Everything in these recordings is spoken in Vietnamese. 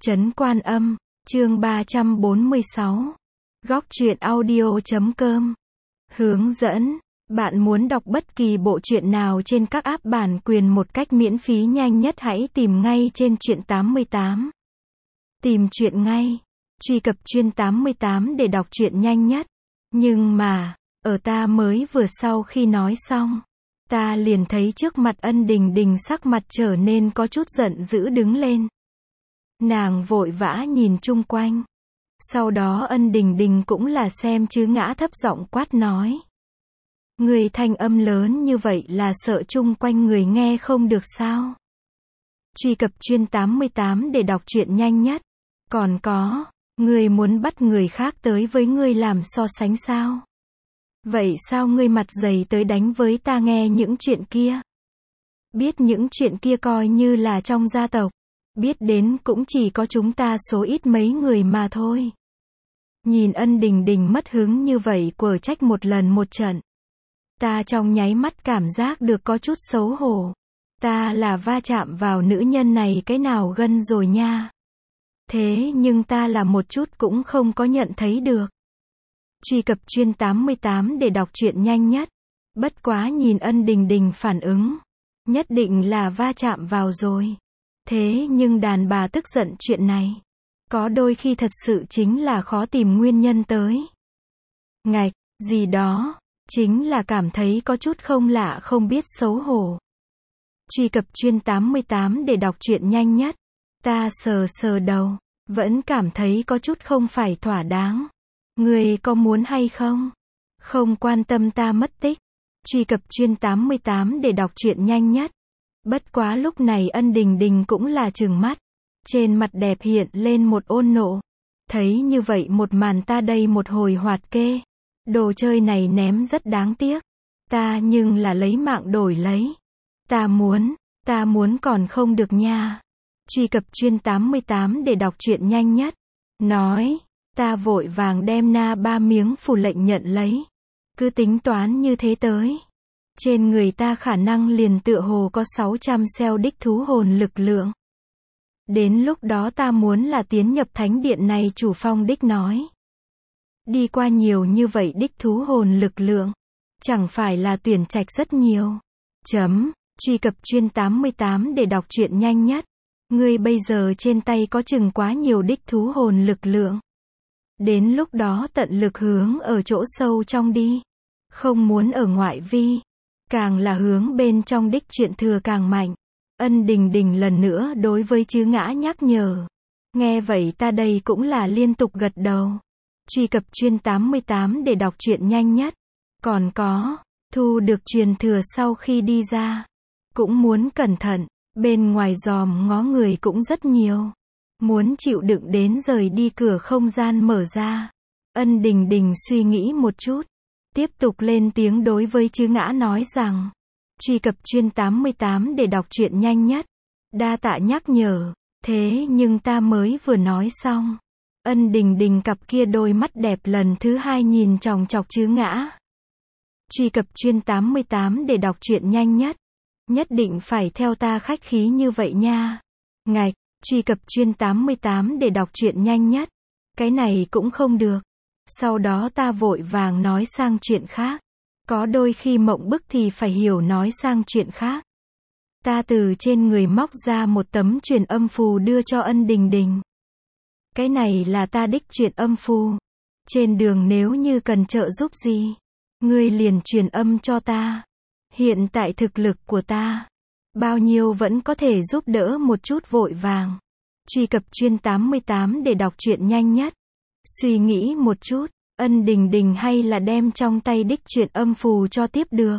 Trấn Quan Âm, chương 346. Góc truyện audio.com. Hướng dẫn. Bạn muốn đọc bất kỳ bộ truyện nào trên các app bản quyền một cách miễn phí nhanh nhất, hãy tìm ngay trên Truyện 88. Tìm truyện ngay. Truy cập Truyện 88 để đọc truyện nhanh nhất. Nhưng mà, ta mới vừa sau khi nói xong, ta liền thấy trước mặt Ân Đình Đình sắc mặt trở nên có chút giận dữ đứng lên. Nàng vội vã nhìn chung quanh. Sau đó Ân Đình Đình cũng là xem chứ ngã thấp giọng quát nói. Người thanh âm lớn như vậy là sợ chung quanh người nghe không được sao? Truy cập Truyện 88 để đọc truyện nhanh nhất. Còn có, người muốn bắt người khác tới với người làm so sánh sao? Vậy sao ngươi mặt dày tới đánh với ta nghe những chuyện kia? Biết những chuyện kia coi như là trong gia tộc. Biết đến cũng chỉ có chúng ta số ít mấy người mà thôi. Nhìn Ân Đình Đình mất hứng như vậy quở trách một lần một trận. Ta trong nháy mắt cảm giác được có chút xấu hổ. Ta là va chạm vào nữ nhân này cái nào gân rồi nha. Thế nhưng ta là một chút cũng không có nhận thấy được. Truy cập Truyện 88 để đọc truyện nhanh nhất. Bất quá nhìn Ân Đình Đình phản ứng. Nhất định là va chạm vào rồi. Thế nhưng đàn bà tức giận chuyện này. Có đôi khi thật sự chính là khó tìm nguyên nhân tới. Ngạch, gì đó. Chính là cảm thấy có chút không lạ không biết xấu hổ. Truy cập Truyện 88 để đọc truyện nhanh nhất. Ta sờ đầu. Vẫn cảm thấy có chút không phải thỏa đáng. Người có muốn hay không? Không quan tâm ta mất tích. Truy cập Truyện 88 để đọc truyện nhanh nhất. Bất quá lúc này Ân Đình Đình cũng là trừng mắt. Trên mặt đẹp hiện lên một ôn nộ. Thấy như vậy một màn ta đây một hồi hoạt kê. Đồ chơi này ném rất đáng tiếc. Ta nhưng là lấy mạng đổi lấy. Ta muốn còn không được nha. Truy cập Truyện 88 để đọc truyện nhanh nhất. Nói. Ta vội vàng đem na 3 miếng phủ lệnh nhận lấy. Cứ tính toán như thế tới. Trên người ta khả năng liền tựa hồ có 600 xeo đích thú hồn lực lượng. Đến lúc đó ta muốn là tiến nhập thánh điện này, chủ phong đích nói. Đi qua nhiều như vậy đích thú hồn lực lượng. Chẳng phải là tuyển trạch rất nhiều. Truy cập Truyện 88 để đọc truyện nhanh nhất. Ngươi bây giờ trên tay có chừng quá nhiều đích thú hồn lực lượng. Đến lúc đó tận lực hướng ở chỗ sâu trong đi. Không muốn ở ngoại vi. Càng là hướng bên trong đích chuyện thừa càng mạnh. Ân Đình Đình lần nữa đối với chứ ngã nhắc nhở. Nghe vậy ta đây cũng là liên tục gật đầu. Truy cập Truyện 88 để đọc truyện nhanh nhất. Còn có, thu được truyền thừa sau khi đi ra. Cũng muốn cẩn thận, bên ngoài dòm ngó người cũng rất nhiều. Muốn chịu đựng đến rời đi cửa không gian mở ra. Ân Đình Đình suy nghĩ một chút. Tiếp tục lên tiếng đối với chứ ngã nói rằng. Truy cập Truyện 88 để đọc truyện nhanh nhất. Đa tạ nhắc nhở. Thế nhưng ta mới vừa nói xong. Ân Đình Đình cặp kia đôi mắt đẹp lần thứ hai nhìn chòng chọc chứ ngã. Truy cập Truyện 88 để đọc truyện nhanh nhất. Nhất định phải theo ta khách khí như vậy nha. Ngạch, truy cập Truyện 88 để đọc truyện nhanh nhất. Cái này cũng không được. Sau đó ta vội vàng nói sang chuyện khác. Có đôi khi mộng bức thì phải hiểu nói sang chuyện khác. Ta từ trên người móc ra một tấm truyền âm phù đưa cho Ân Đình Đình. Cái này là ta đích truyền âm phù. Trên đường nếu như cần trợ giúp gì, ngươi liền truyền âm cho ta. Hiện tại thực lực của ta, bao nhiêu vẫn có thể giúp đỡ một chút vội vàng. Truy cập Truyện 88 để đọc truyện nhanh nhất. Suy nghĩ một chút, Ân Đình Đình hay là đem trong tay đích truyện âm phù cho tiếp được.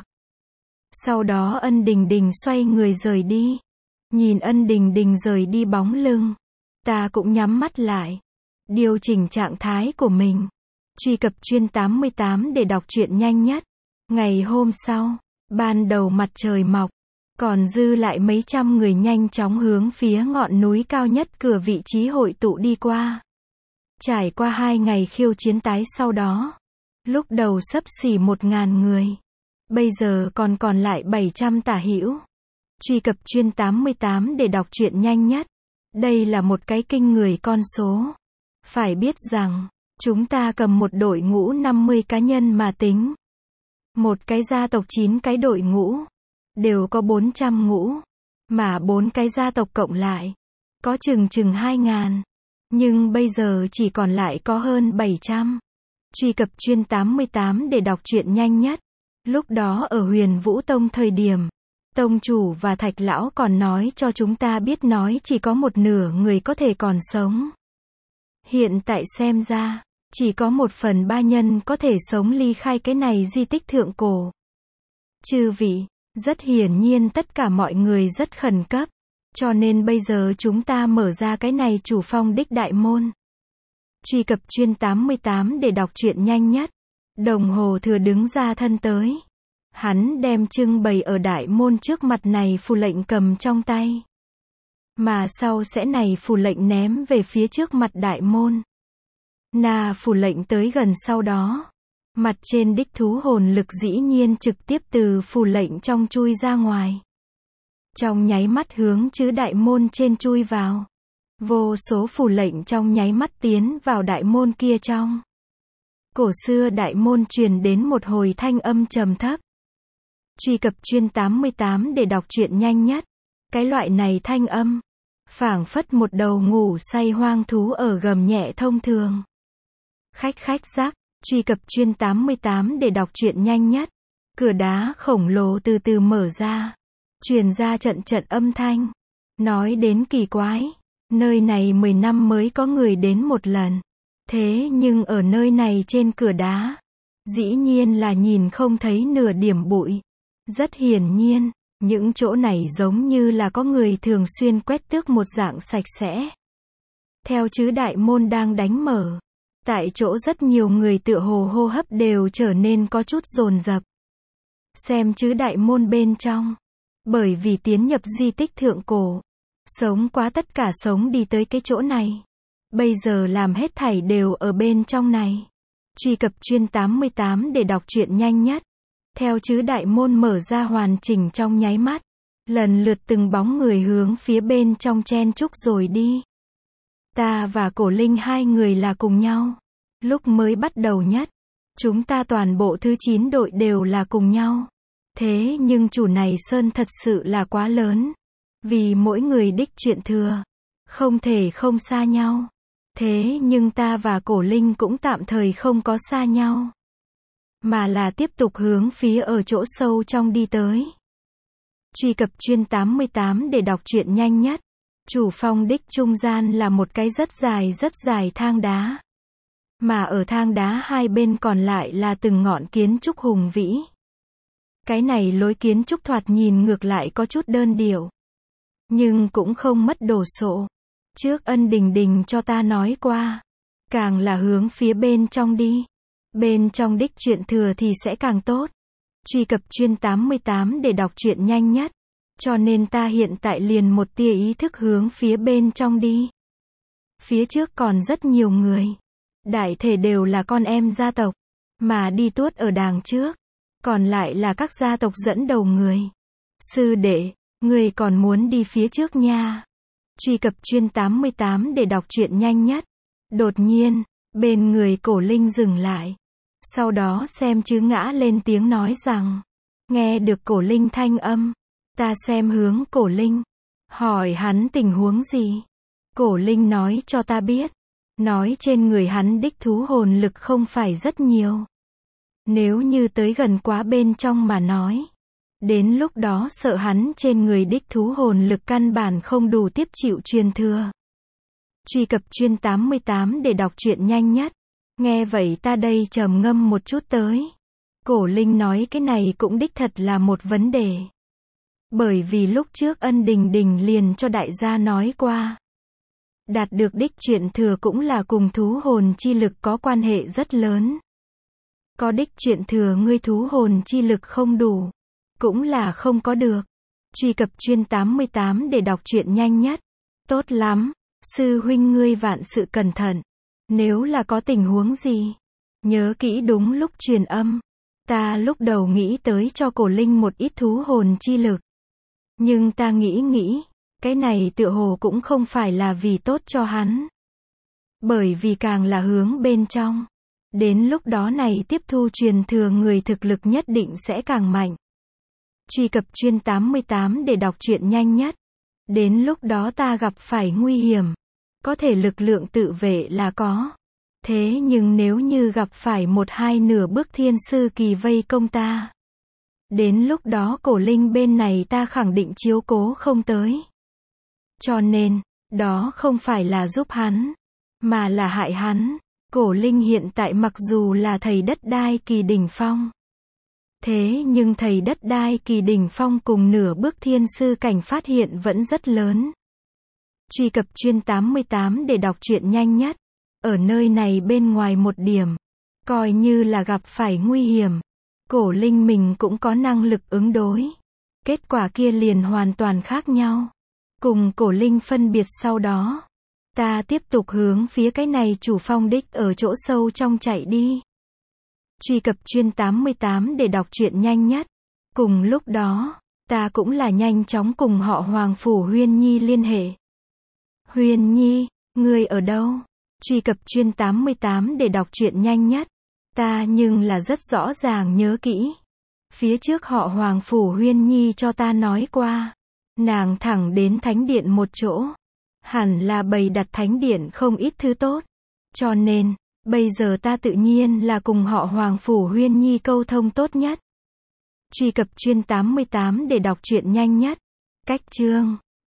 Sau đó Ân Đình Đình xoay người rời đi. Nhìn Ân Đình Đình rời đi bóng lưng, ta cũng nhắm mắt lại. Điều chỉnh trạng thái của mình. Truy cập Truyện 88 để đọc truyện nhanh nhất. Ngày hôm sau, ban đầu mặt trời mọc. Còn dư lại mấy trăm người nhanh chóng hướng phía ngọn núi cao nhất cửa vị trí hội tụ đi qua. Trải qua 2 ngày khiêu chiến tái sau đó. Lúc đầu xấp xỉ 1000 người. Bây giờ còn lại 700 tả hữu. Truy cập Truyện 88 để đọc truyện nhanh nhất. Đây là một cái kinh người con số. Phải biết rằng, chúng ta cầm một đội ngũ 50 cá nhân mà tính. Một cái gia tộc 9 cái đội ngũ, đều có 400 ngũ. Mà 4 cái gia tộc cộng lại, có chừng 2.000. Nhưng bây giờ chỉ còn lại có hơn 700. Truy cập Chuyên 88 để đọc truyện nhanh nhất. Lúc đó ở Huyền Vũ Tông thời điểm, Tông chủ và Thạch Lão còn nói cho chúng ta biết nói chỉ có một nửa người có thể còn sống. Hiện tại xem ra, chỉ có 1/3 nhân có thể sống ly khai cái này di tích thượng cổ. Chư vị, rất hiển nhiên tất cả mọi người rất khẩn cấp. Cho nên bây giờ chúng ta mở ra cái này Chủ Phong Đích Đại Môn. Truy cập Chuyên 88 để đọc truyện nhanh nhất. Đồng Hồ Thừa đứng ra thân tới. Hắn đem trưng bày ở đại môn trước mặt này phù lệnh cầm trong tay. Mà sau sẽ này phù lệnh ném về phía trước mặt đại môn. Phù lệnh tới gần sau đó. Mặt trên đích thú hồn lực dĩ nhiên trực tiếp từ phù lệnh trong chui ra ngoài. Trong nháy mắt hướng chữ đại môn trên chui vào. Vô số phù lệnh trong nháy mắt tiến vào đại môn kia trong. Cổ xưa đại môn truyền đến một hồi thanh âm trầm thấp. Truy cập Chuyên 88 để đọc truyện nhanh nhất. Cái loại này thanh âm, phảng phất một đầu ngủ say hoang thú ở gầm nhẹ thông thường. Khách giác, truy cập Chuyên 88 để đọc truyện nhanh nhất. Cửa đá khổng lồ từ từ mở ra. Truyền ra trận âm thanh. Nói đến kỳ quái, nơi này 10 năm mới có người đến một lần. Thế nhưng ở nơi này trên cửa đá, dĩ nhiên là nhìn không thấy nửa điểm bụi. Rất hiển nhiên, những chỗ này giống như là có người thường xuyên quét tước một dạng sạch sẽ. Theo chữ đại môn đang đánh mở, tại chỗ rất nhiều người tựa hồ hô hấp đều trở nên có chút dồn dập. Xem chữ đại môn bên trong, bởi vì tiến nhập di tích thượng cổ, sống quá tất cả sống đi tới cái chỗ này. Bây giờ làm hết thảy đều ở bên trong này. Truy cập Chuyên 88 để đọc truyện nhanh nhất. Theo chữ đại môn mở ra hoàn chỉnh trong nháy mắt, lần lượt từng bóng người hướng phía bên trong chen chúc rồi đi. Ta và Cổ Linh hai người là cùng nhau. Lúc mới bắt đầu nhất, chúng ta toàn bộ thứ 9 đội đều là cùng nhau. Thế nhưng chủ này sơn thật sự là quá lớn. Vì mỗi người đích chuyện thừa, không thể không xa nhau. Thế nhưng ta và Cổ Linh cũng tạm thời không có xa nhau. Mà là tiếp tục hướng phía ở chỗ sâu trong đi tới. Truy cập Chuyên 88 để đọc truyện nhanh nhất. Chủ phong đích trung gian là một cái rất dài thang đá. Mà ở thang đá hai bên còn lại là từng ngọn kiến trúc hùng vĩ. Cái này lối kiến trúc thoạt nhìn ngược lại có chút đơn điệu. Nhưng cũng không mất đồ sộ. Trước Ân Đình Đình cho ta nói qua. Càng là hướng phía bên trong đi. Bên trong đích chuyện thừa thì sẽ càng tốt. Truy cập Chuyên 88 để đọc truyện nhanh nhất. Cho nên ta hiện tại liền một tia ý thức hướng phía bên trong đi. Phía trước còn rất nhiều người. Đại thể đều là con em gia tộc. Mà đi tuốt ở đàng trước. Còn lại là các gia tộc dẫn đầu người. Sư đệ, người còn muốn đi phía trước nha. Truy cập Chuyên 88 để đọc truyện nhanh nhất. Đột nhiên, bên người Cổ Linh dừng lại. Sau đó xem chứ ngã lên tiếng nói rằng. Nghe được Cổ Linh thanh âm. Ta xem hướng Cổ Linh. Hỏi hắn tình huống gì. Cổ Linh nói cho ta biết. Nói trên người hắn đích thú hồn lực không phải rất nhiều. Nếu như tới gần quá bên trong mà nói. Đến lúc đó sợ hắn trên người đích thú hồn lực căn bản không đủ tiếp chịu truyền thừa. Truy cập Chuyên 88 để đọc truyện nhanh nhất. Nghe vậy ta đây trầm ngâm một chút tới. Cổ Linh nói cái này cũng đích thật là một vấn đề. Bởi vì lúc trước Ân Đình Đình liền cho đại gia nói qua. Đạt được đích truyền thừa cũng là cùng thú hồn chi lực có quan hệ rất lớn. Có đích truyền thừa ngươi thú hồn chi lực không đủ. Cũng là không có được. Truy cập Chuyên 88 để đọc truyện nhanh nhất. Tốt lắm, sư huynh ngươi vạn sự cẩn thận. Nếu là có tình huống gì, nhớ kỹ đúng lúc truyền âm. Ta lúc đầu nghĩ tới cho Cổ Linh một ít thú hồn chi lực. Nhưng ta nghĩ, Cái này tựa hồ cũng không phải là vì tốt cho hắn. Bởi vì càng là hướng bên trong, đến lúc đó này tiếp thu truyền thừa người thực lực nhất định sẽ càng mạnh. Truy cập chuyên 88 để đọc truyện nhanh nhất. Đến lúc đó ta gặp phải nguy hiểm, có thể lực lượng tự vệ là có. Thế nhưng nếu như gặp phải một hai nửa bước thiên sư kỳ vây công ta, đến lúc đó cổ linh bên này ta khẳng định chiếu cố không tới. Cho nên, đó không phải là giúp hắn, mà là hại hắn. Cổ linh hiện tại mặc dù là thầy đất đai kỳ đỉnh phong, thế nhưng thầy đất đai kỳ đỉnh phong cùng nửa bước thiên sư cảnh phát hiện vẫn rất lớn. Truy cập chuyên 88 để đọc truyện nhanh nhất. Ở nơi này bên ngoài một điểm, coi như là gặp phải nguy hiểm, cổ linh mình cũng có năng lực ứng đối. Kết quả kia liền hoàn toàn khác nhau. Cùng cổ linh phân biệt sau đó, ta tiếp tục hướng phía cái này chủ phong đích ở chỗ sâu trong chạy đi. Truy cập chuyên 88 để đọc truyện nhanh nhất. Cùng lúc đó, ta cũng là nhanh chóng cùng họ Hoàng Phủ Huyên Nhi liên hệ. Huyên Nhi, ngươi ở đâu? Truy cập chuyên 88 để đọc truyện nhanh nhất. Ta nhưng là rất rõ ràng nhớ kỹ. Phía trước họ Hoàng Phủ Huyên Nhi cho ta nói qua. Nàng thẳng đến thánh điện một chỗ. Hẳn là bày đặt thánh điện không ít thứ tốt. Cho nên, bây giờ ta tự nhiên là cùng họ Hoàng Phủ Huyên Nhi câu thông tốt nhất. Truy cập chuyên 88 để đọc truyện nhanh nhất. Cách chương